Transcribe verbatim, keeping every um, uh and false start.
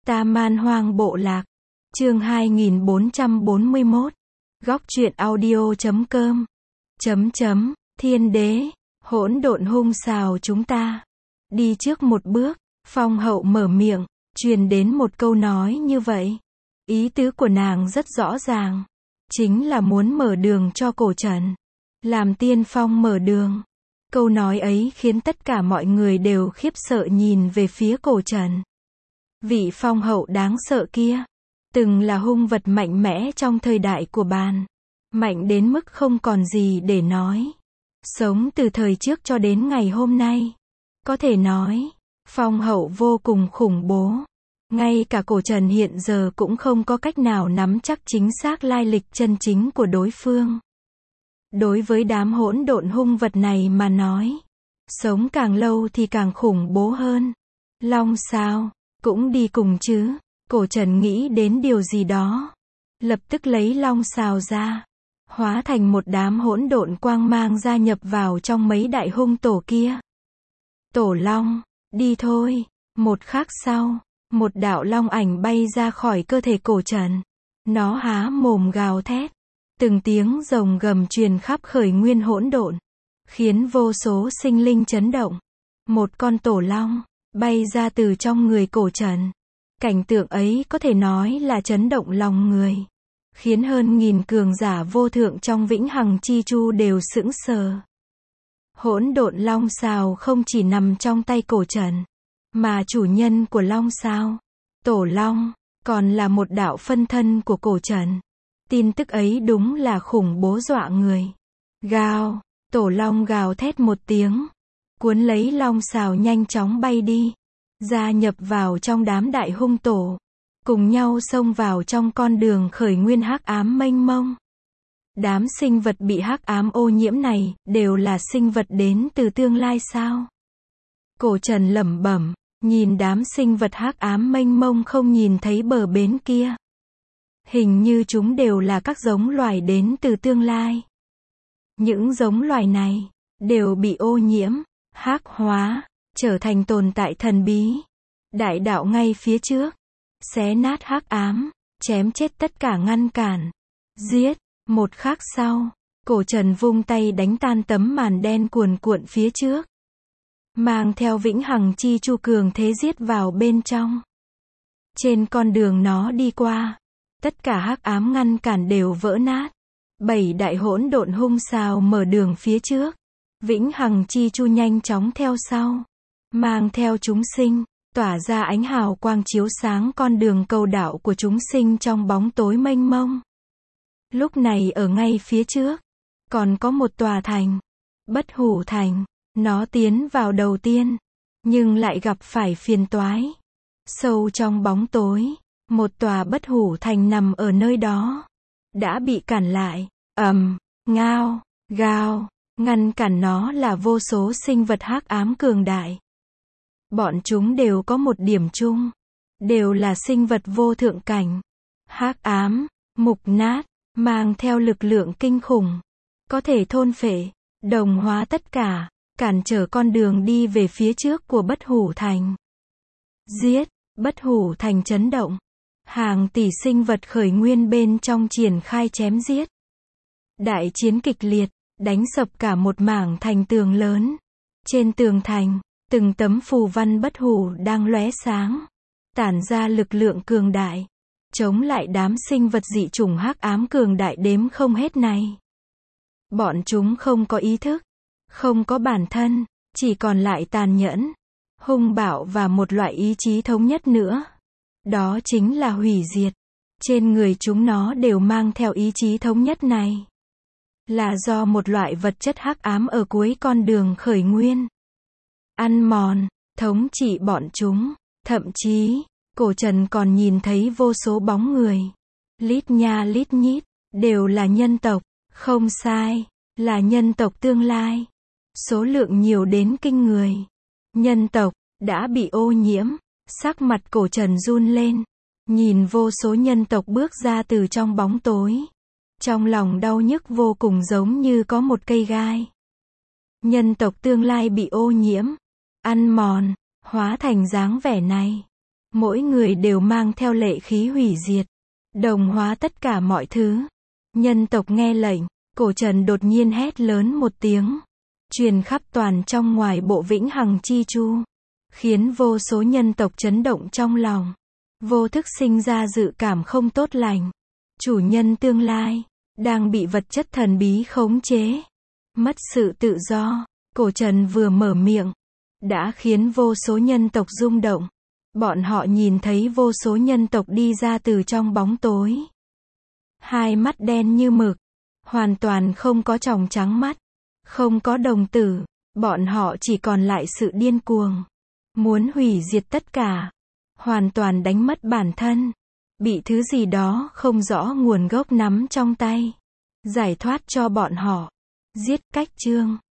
Ta Man Hoang Bộ Lạc. Chương hai nghìn bốn trăm bốn mươi mốt. Góc truyện audio chấm com. Chấm chấm, thiên đế, hỗn độn hung xào chúng ta. Đi trước một bước, Phong Hậu mở miệng, truyền đến một câu nói như vậy. Ý tứ của nàng rất rõ ràng. Chính là muốn mở đường cho Cổ Trần. Làm tiên phong mở đường. Câu nói ấy khiến tất cả mọi người đều khiếp sợ nhìn về phía Cổ Trần. Vị Phong Hậu đáng sợ kia, từng là hung vật mạnh mẽ trong thời đại của bàn. Mạnh đến mức không còn gì để nói. Sống từ thời trước cho đến ngày hôm nay. Có thể nói, Phong Hậu vô cùng khủng bố. Ngay cả Cổ Trần hiện giờ cũng không có cách nào nắm chắc chính xác lai lịch chân chính của đối phương. Đối với đám hỗn độn hung vật này mà nói, sống càng lâu thì càng khủng bố hơn. Long sao, cũng đi cùng chứ. Cổ Trần nghĩ đến điều gì đó. Lập tức lấy long xào ra. Hóa thành một đám hỗn độn quang mang gia nhập vào trong mấy đại hung tổ kia. Tổ long, đi thôi. Một khắc sau, một đạo long ảnh bay ra khỏi cơ thể Cổ Trần. Nó há mồm gào thét. Từng tiếng rồng gầm truyền khắp khởi nguyên hỗn độn. Khiến vô số sinh linh chấn động. Một con tổ long, bay ra từ trong người Cổ Trần. Cảnh tượng ấy có thể nói là chấn động lòng người. Khiến hơn nghìn cường giả vô thượng trong vĩnh hằng chi chu đều sững sờ. Hỗn độn long xào không chỉ nằm trong tay Cổ Trần, mà chủ nhân của long xào, tổ long, còn là một đạo phân thân của Cổ Trần. Tin tức ấy đúng là khủng bố dọa người. Gào, tổ long gào thét một tiếng, cuốn lấy long xào nhanh chóng bay đi, gia nhập vào trong đám đại hung tổ, cùng nhau xông vào trong con đường khởi nguyên hắc ám mênh mông. Đám sinh vật bị hắc ám ô nhiễm này, đều là sinh vật đến từ tương lai sao? Cổ Trần lẩm bẩm, nhìn đám sinh vật hắc ám mênh mông không nhìn thấy bờ bến kia. Hình như chúng đều là các giống loài đến từ tương lai. Những giống loài này, đều bị ô nhiễm, hắc hóa, trở thành tồn tại thần bí. Đại đạo ngay phía trước, xé nát hắc ám, chém chết tất cả ngăn cản. Giết, một khắc sau, Cổ Trần vung tay đánh tan tấm màn đen cuồn cuộn phía trước. Mang theo vĩnh hằng chi chu cường thế giết vào bên trong. Trên con đường nó đi qua, tất cả hắc ám ngăn cản đều vỡ nát. Bảy đại hỗn độn hung xào mở đường phía trước. Vĩnh hằng chi chu nhanh chóng theo sau. Mang theo chúng sinh, tỏa ra ánh hào quang chiếu sáng con đường cầu đạo của chúng sinh trong bóng tối mênh mông. Lúc này ở ngay phía trước, còn có một tòa thành. Bất Hủ Thành. Nó tiến vào đầu tiên, nhưng lại gặp phải phiền toái. Sâu trong bóng tối, một tòa Bất Hủ Thành nằm ở nơi đó. Đã bị cản lại, ầm, ngao, gào, ngăn cản nó là vô số sinh vật hắc ám cường đại. Bọn chúng đều có một điểm chung, đều là sinh vật vô thượng cảnh. Hắc ám, mục nát, mang theo lực lượng kinh khủng, có thể thôn phệ, đồng hóa tất cả, cản trở con đường đi về phía trước của Bất Hủ Thành. Giết, Bất Hủ Thành chấn động. Hàng tỷ sinh vật khởi nguyên bên trong triển khai chém giết. Đại chiến kịch liệt, đánh sập cả một mảng thành tường lớn. Trên tường thành, từng tấm phù văn bất hủ đang lóe sáng, tản ra lực lượng cường đại, chống lại đám sinh vật dị chủng hắc ám cường đại đếm không hết này. Bọn chúng không có ý thức, không có bản thân, chỉ còn lại tàn nhẫn, hung bạo và một loại ý chí thống nhất nữa. Đó chính là hủy diệt. Trên người chúng nó đều mang theo ý chí thống nhất này. Là do một loại vật chất hắc ám ở cuối con đường khởi nguyên. Ăn mòn, thống trị bọn chúng. Thậm chí, Cổ Trần còn nhìn thấy vô số bóng người. Lít nha lít nhít, đều là nhân tộc. Không sai, là nhân tộc tương lai. Số lượng nhiều đến kinh người. Nhân tộc, đã bị ô nhiễm. Sắc mặt Cổ Trần run lên. Nhìn vô số nhân tộc bước ra từ trong bóng tối. Trong lòng đau nhức vô cùng giống như có một cây gai. Nhân tộc tương lai bị ô nhiễm, ăn mòn, hóa thành dáng vẻ này. Mỗi người đều mang theo lệ khí hủy diệt, đồng hóa tất cả mọi thứ. Nhân tộc nghe lệnh, cổ trần đột nhiên hét lớn một tiếng, truyền khắp toàn trong ngoài bộ Vĩnh Hằng Chi Chu, khiến vô số nhân tộc chấn động trong lòng, vô thức sinh ra dự cảm không tốt lành. Chủ nhân tương lai đang bị vật chất thần bí khống chế, mất sự tự do. Cổ trần vừa mở miệng đã khiến vô số nhân tộc rung động. Bọn họ nhìn thấy vô số nhân tộc đi ra từ trong bóng tối, hai mắt đen như mực, hoàn toàn không có tròng trắng mắt, không có đồng tử. Bọn họ chỉ còn lại sự điên cuồng, muốn hủy diệt tất cả, hoàn toàn đánh mất bản thân, bị thứ gì đó không rõ nguồn gốc nắm trong tay, giải thoát cho bọn họ. Giết. Cách chương